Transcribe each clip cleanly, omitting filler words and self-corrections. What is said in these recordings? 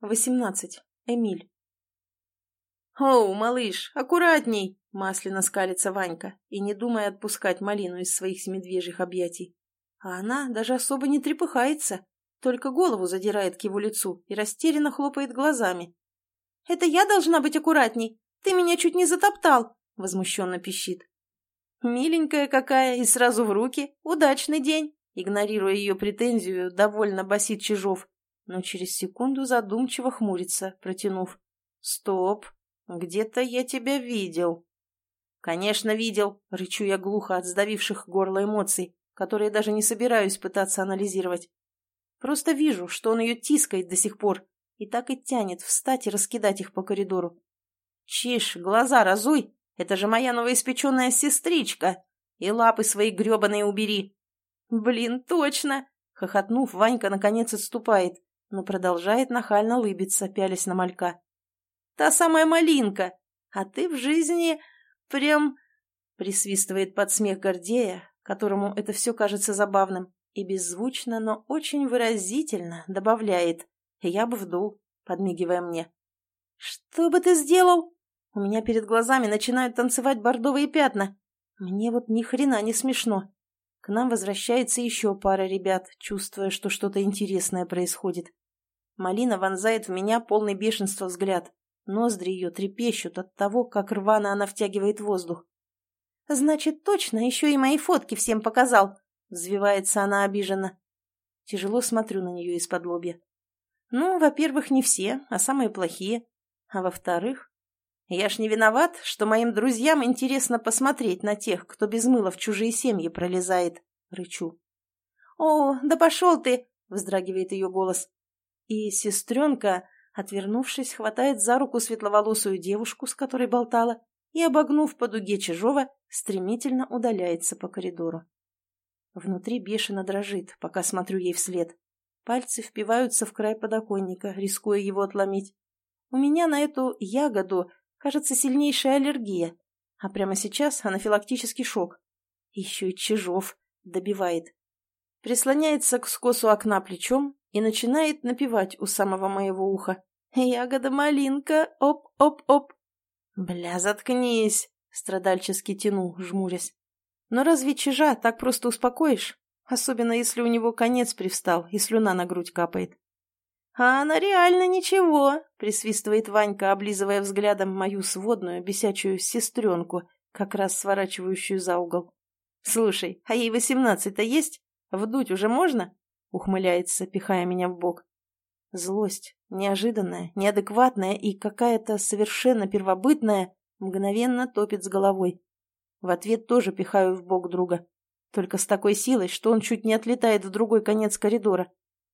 18. Эмиль. «Оу, малыш, аккуратней!» — масляно скалится Ванька и не думая отпускать малину из своих медвежьих объятий. А она даже особо не трепыхается, только голову задирает к его лицу и растерянно хлопает глазами. «Это я должна быть аккуратней? Ты меня чуть не затоптал!» — возмущенно пищит. «Миленькая какая, и сразу в руки! Удачный день!» Игнорируя ее претензию, довольно басит Чижов, но через секунду задумчиво хмурится, протянув. «Стоп! Где-то я тебя видел». «Конечно, видел», — рычу я глухо от сдавивших горло эмоций, которые даже не собираюсь пытаться анализировать. Просто вижу, что он ее тискает до сих пор, и так и тянет встать и раскидать их по коридору. «Чиж, глаза разуй! Это же моя новоиспеченная сестричка! И лапы свои гребаные убери!» «Блин, точно!» — хохотнув, Ванька наконец отступает, но продолжает нахально лыбиться, пялясь на малька. «Та самая малинка! А ты в жизни прям...» присвистывает под смех Гордея, которому это все кажется забавным, и беззвучно, но очень выразительно добавляет: «Я бы вдул», подмигивая мне. «Что бы ты сделал?» У меня перед глазами начинают танцевать бордовые пятна. Мне вот ни хрена не смешно. К нам возвращается еще пара ребят, чувствуя, что что-то интересное происходит. Малина вонзает в меня полный бешенства взгляд. Ноздри ее трепещут от того, как рвано она втягивает воздух. «Значит, точно еще и мои фотки всем показал!» Взвивается она обиженно. Тяжело смотрю на нее из-под лобья. Ну, во-первых, не все, а самые плохие. А во-вторых, я ж не виноват, что моим друзьям интересно посмотреть на тех, кто без мыла в чужие семьи пролезает, рычу. «О, да пошел ты!» — вздрагивает ее голос. И сестренка, отвернувшись, хватает за руку светловолосую девушку, с которой болтала, и, обогнув по дуге Чижова, стремительно удаляется по коридору. Внутри бешено дрожит, пока смотрю ей вслед. Пальцы впиваются в край подоконника, рискуя его отломить. У меня на эту ягоду, кажется, сильнейшая аллергия, а прямо сейчас анафилактический шок. Еще и Чижов добивает. Прислоняется к скосу окна плечом и начинает напевать у самого моего уха. «Ягода-малинка, оп-оп-оп». «Бля, заткнись!» — страдальчески тяну, жмурясь. «Но разве Чижа так просто успокоишь? Особенно, если у него конец привстал и слюна на грудь капает». «А она реально ничего!» — присвистывает Ванька, облизывая взглядом мою сводную, бесячую сестренку, как раз сворачивающую за угол. «Слушай, а ей 18-то есть? Вдуть уже можно?» — ухмыляется, пихая меня в бок. Злость, неожиданная, неадекватная и какая-то совершенно первобытная, мгновенно топит с головой. В ответ тоже пихаю в бок друга. Только с такой силой, что он чуть не отлетает в другой конец коридора.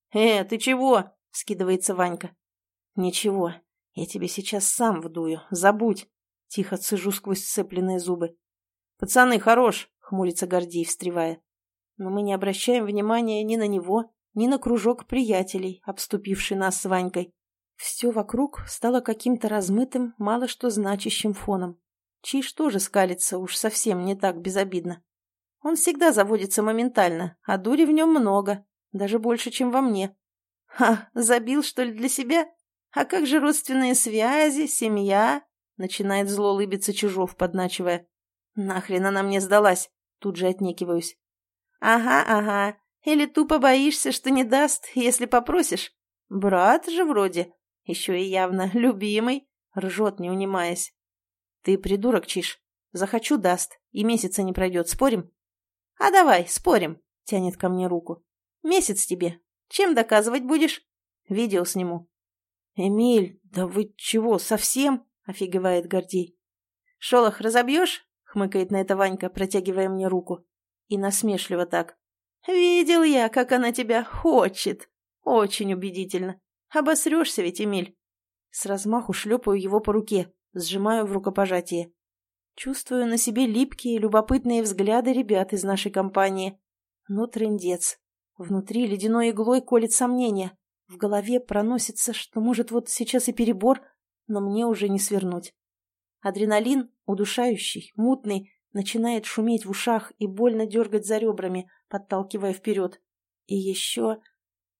Ты чего?» — вскидывается Ванька. «Ничего, я тебе сейчас сам вдую, забудь!» — тихо цежу сквозь сцепленные зубы. «Пацаны, хорош!» — хмурится Гордей, встревая. Но мы не обращаем внимания ни на него, ни на кружок приятелей, обступивший нас с Ванькой. Все вокруг стало каким-то размытым, мало что значащим фоном. Чиж тоже скалится уж совсем не так безобидно. Он всегда заводится моментально, а дури в нем много, даже больше, чем во мне. «Ха, забил, что ли, для себя? А как же родственные связи, семья?» Начинает зло улыбиться Чижов, подначивая. «Нахрен она мне сдалась?» Тут же отнекиваюсь. «Ага, ага. Или тупо боишься, что не даст, если попросишь? Брат же вроде. Еще и явно любимый». Ржет, не унимаясь. «Ты придурок, Чиж. Захочу, даст. И месяца не пройдет. Спорим?» «А давай, спорим», — тянет ко мне руку. «Месяц тебе. Чем доказывать будешь?» «Видео сниму». «Эмиль, да вы чего, совсем?» — офигевает Гордей. «Шолох разобьешь?» — хмыкает на это Ванька, протягивая мне руку. И насмешливо так. «Видел я, как она тебя хочет. Очень убедительно. Обосрешься ведь, Эмиль». С размаху шлепаю его по руке, сжимаю в рукопожатие. Чувствую на себе липкие, любопытные взгляды ребят из нашей компании. Ну, трындец. Внутри ледяной иглой колет сомнения. В голове проносится, что, может, вот сейчас и перебор, но мне уже не свернуть. Адреналин, удушающий, мутный, начинает шуметь в ушах и больно дергать за ребрами, подталкивая вперед. И еще...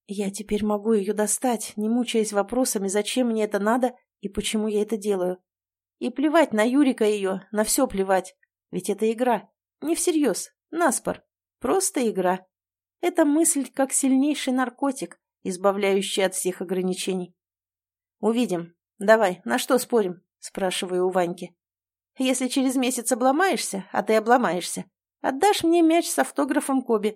Я теперь могу ее достать, не мучаясь вопросами, зачем мне это надо и почему я это делаю. И плевать на Юрика ее, на все плевать. Ведь это игра. Не всерьез, наспор. Просто игра. Это мысль как сильнейший наркотик, избавляющий от всех ограничений. «Увидим. Давай, на что спорим?» – спрашиваю у Ваньки. «Если через месяц обломаешься, а ты обломаешься, отдашь мне мяч с автографом Коби».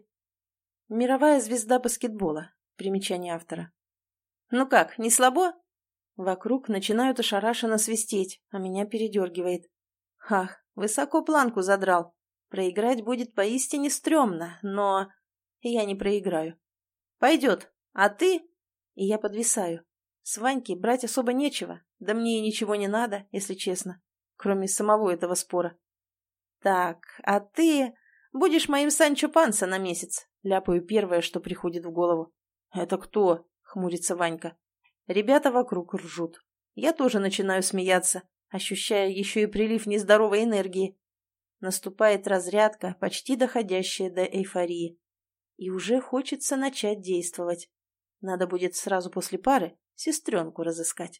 Мировая звезда баскетбола. Примечание автора. «Ну как, не слабо?» Вокруг начинают ошарашенно свистеть, а меня передергивает. Ах, высоко планку задрал. Проиграть будет поистине стрёмно, но... Я не проиграю. «Пойдет. А ты?» И я подвисаю. С Ваньки брать особо нечего, да мне и ничего не надо, если честно, кроме самого этого спора. «Так, а ты будешь моим Санчо Панса на месяц», ляпаю первое, что приходит в голову. «Это кто?» — хмурится Ванька. Ребята вокруг ржут. Я тоже начинаю смеяться, ощущая еще и прилив нездоровой энергии. Наступает разрядка, почти доходящая до эйфории. И уже хочется начать действовать. Надо будет сразу после пары сестренку разыскать.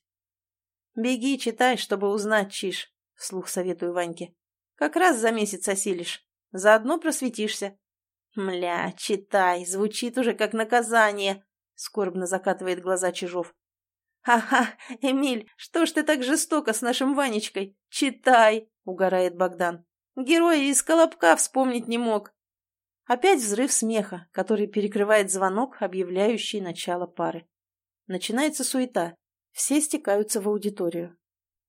«Беги, читай, чтобы узнать, Чиж», — вслух советую Ваньке. «Как раз за месяц осилишь. Заодно просветишься». «Мля, читай, звучит уже как наказание», — скорбно закатывает глаза Чижов. «Ха-ха, Эмиль, что ж ты так жестоко с нашим Ванечкой? Читай», — угорает Богдан. «Героя из Колобка вспомнить не мог». Опять взрыв смеха, который перекрывает звонок, объявляющий начало пары. Начинается суета. Все стекаются в аудиторию.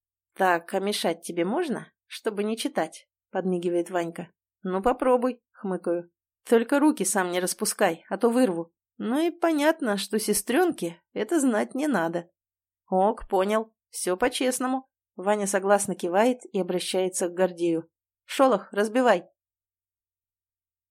«Так, а мешать тебе можно, чтобы не читать?» — подмигивает Ванька. «Ну, попробуй», — хмыкаю. «Только руки сам не распускай, а то вырву». Ну и понятно, что сестренке это знать не надо. «Ок, понял. Все по-честному». Ваня согласно кивает и обращается к Гордею. «Шолох, разбивай».